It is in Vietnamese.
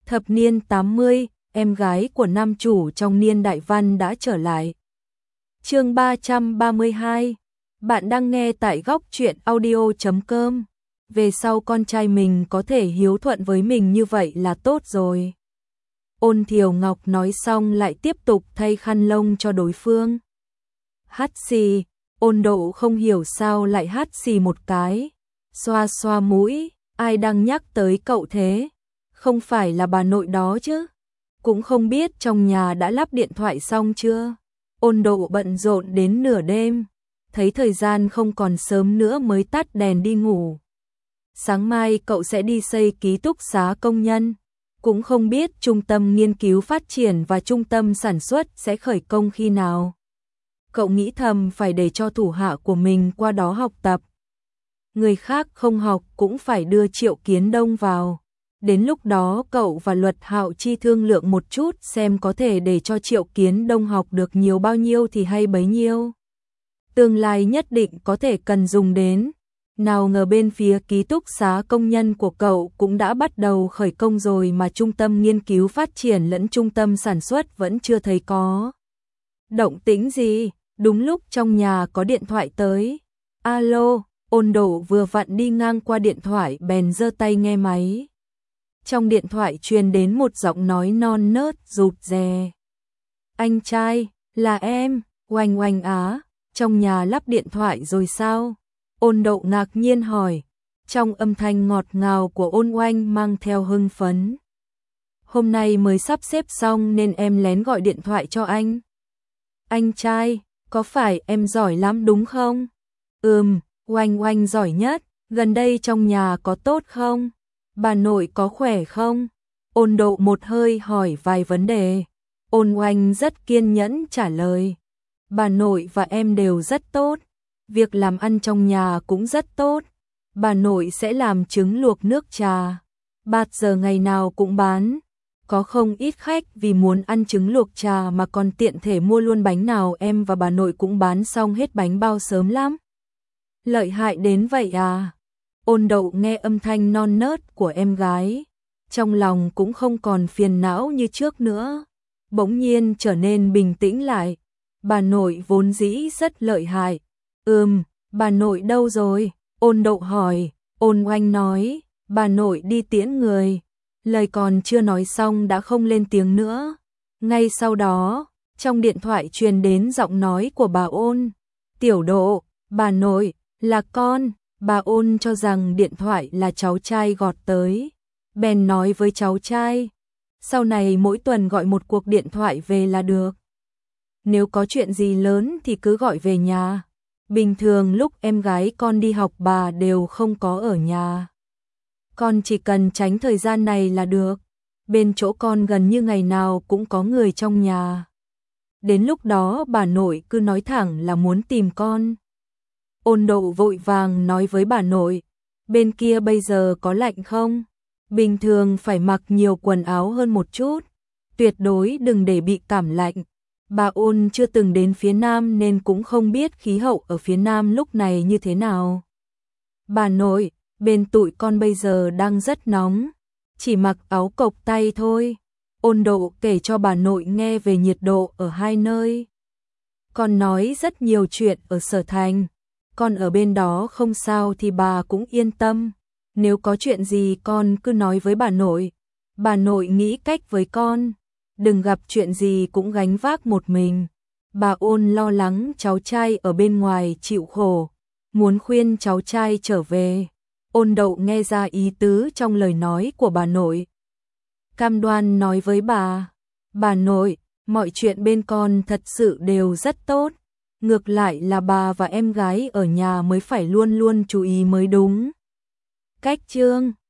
Thập niên 80, em gái của nam chủ trong niên đại văn đã trở lại. Chương 332. Bạn đang nghe tại góc truyện audio.com. Về sau con trai mình có thể hiếu thuận với mình như vậy là tốt rồi. Ôn Thiều Ngọc nói xong lại tiếp tục thay khăn lông cho đối phương. Hắt xì, Ôn Độ không hiểu sao lại hắt xì một cái. Xoa xoa mũi, ai đang nhắc tới cậu thế? Không phải là bà nội đó chứ? Cũng không biết trong nhà đã lắp điện thoại xong chưa? Ôn Độ bận rộn đến nửa đêm, thấy thời gian không còn sớm nữa mới tắt đèn đi ngủ. Sáng mai cậu sẽ đi xây ký túc xá công nhân, cũng không biết trung tâm nghiên cứu phát triển và trung tâm sản xuất sẽ khởi công khi nào. Cậu nghĩ thầm phải để cho thủ hạ của mình qua đó học tập. Người khác không học cũng phải đưa Triệu Kiến Đông vào. Đến lúc đó cậu và Luật Hạo Chi thương lượng một chút xem có thể để cho Triệu Kiến Đông học được nhiều bao nhiêu thì hay bấy nhiêu. Tương lai nhất định có thể cần dùng đến. Nào ngờ bên phía ký túc xá công nhân của cậu cũng đã bắt đầu khởi công rồi mà trung tâm nghiên cứu phát triển lẫn trung tâm sản xuất vẫn chưa thấy có động tĩnh gì. Đúng lúc trong nhà có điện thoại tới. Alo, Ôn Độ vừa vặn đi ngang qua điện thoại bèn giơ tay nghe máy. Trong điện thoại truyền đến một giọng nói non nớt rụt rè. Anh trai, là em, Oanh Oanh á, trong nhà lắp điện thoại rồi sao? Ôn Độ ngạc nhiên hỏi, trong âm thanh ngọt ngào của Ôn Oanh mang theo hưng phấn. Hôm nay mới sắp xếp xong nên em lén gọi điện thoại cho anh. Anh trai, có phải em giỏi lắm đúng không? Oanh Oanh giỏi nhất, gần đây trong nhà có tốt không? Bà nội có khỏe không? Ôn Độ một hơi hỏi vài vấn đề. Ôn Oanh rất kiên nhẫn trả lời. Bà nội và em đều rất tốt. Việc làm ăn trong nhà cũng rất tốt. Bà nội sẽ làm trứng luộc nước trà. Bạt giờ ngày nào cũng bán. Có không ít khách vì muốn ăn trứng luộc trà mà còn tiện thể mua luôn bánh nào em và bà nội cũng bán xong hết bánh bao sớm lắm. Lợi hại đến vậy à? Ôn Độ nghe âm thanh non nớt của em gái, trong lòng cũng không còn phiền não như trước nữa, bỗng nhiên trở nên bình tĩnh lại. Bà nội vốn dĩ rất lợi hại. Bà nội đâu rồi? Ôn Độ hỏi. Ôn Oanh nói, bà nội đi tiễn người. Lời còn chưa nói xong đã không lên tiếng nữa. Ngay sau đó, trong điện thoại truyền đến giọng nói của bà Ôn. Tiểu Độ, bà nội, là con. Bà Ôn cho rằng điện thoại là cháu trai gọt tới. Bèn nói với cháu trai, sau này mỗi tuần gọi một cuộc điện thoại về là được. Nếu có chuyện gì lớn thì cứ gọi về nhà. Bình thường lúc em gái con đi học bà đều không có ở nhà. Con chỉ cần tránh thời gian này là được. Bên chỗ con gần như ngày nào cũng có người trong nhà. Đến lúc đó bà nội cứ nói thẳng là muốn tìm con. Ôn Độ vội vàng nói với bà nội, bên kia bây giờ có lạnh không? Bình thường phải mặc nhiều quần áo hơn một chút, tuyệt đối đừng để bị cảm lạnh. Bà Ôn chưa từng đến phía Nam nên cũng không biết khí hậu ở phía Nam lúc này như thế nào. Bà nội, bên tụi con bây giờ đang rất nóng, chỉ mặc áo cộc tay thôi. Ôn Độ kể cho bà nội nghe về nhiệt độ ở hai nơi. Con nói rất nhiều chuyện ở Sở Thành. Con ở bên đó không sao thì bà cũng yên tâm. Nếu có chuyện gì con cứ nói với bà nội. Bà nội nghĩ cách với con. Đừng gặp chuyện gì cũng gánh vác một mình. Bà Ôn lo lắng cháu trai ở bên ngoài chịu khổ, muốn khuyên cháu trai trở về. Ôn Độ nghe ra ý tứ trong lời nói của bà nội. Cam đoan nói với bà nội, mọi chuyện bên con thật sự đều rất tốt. Ngược lại là bà và em gái ở nhà mới phải luôn luôn chú ý mới đúng. Cách chương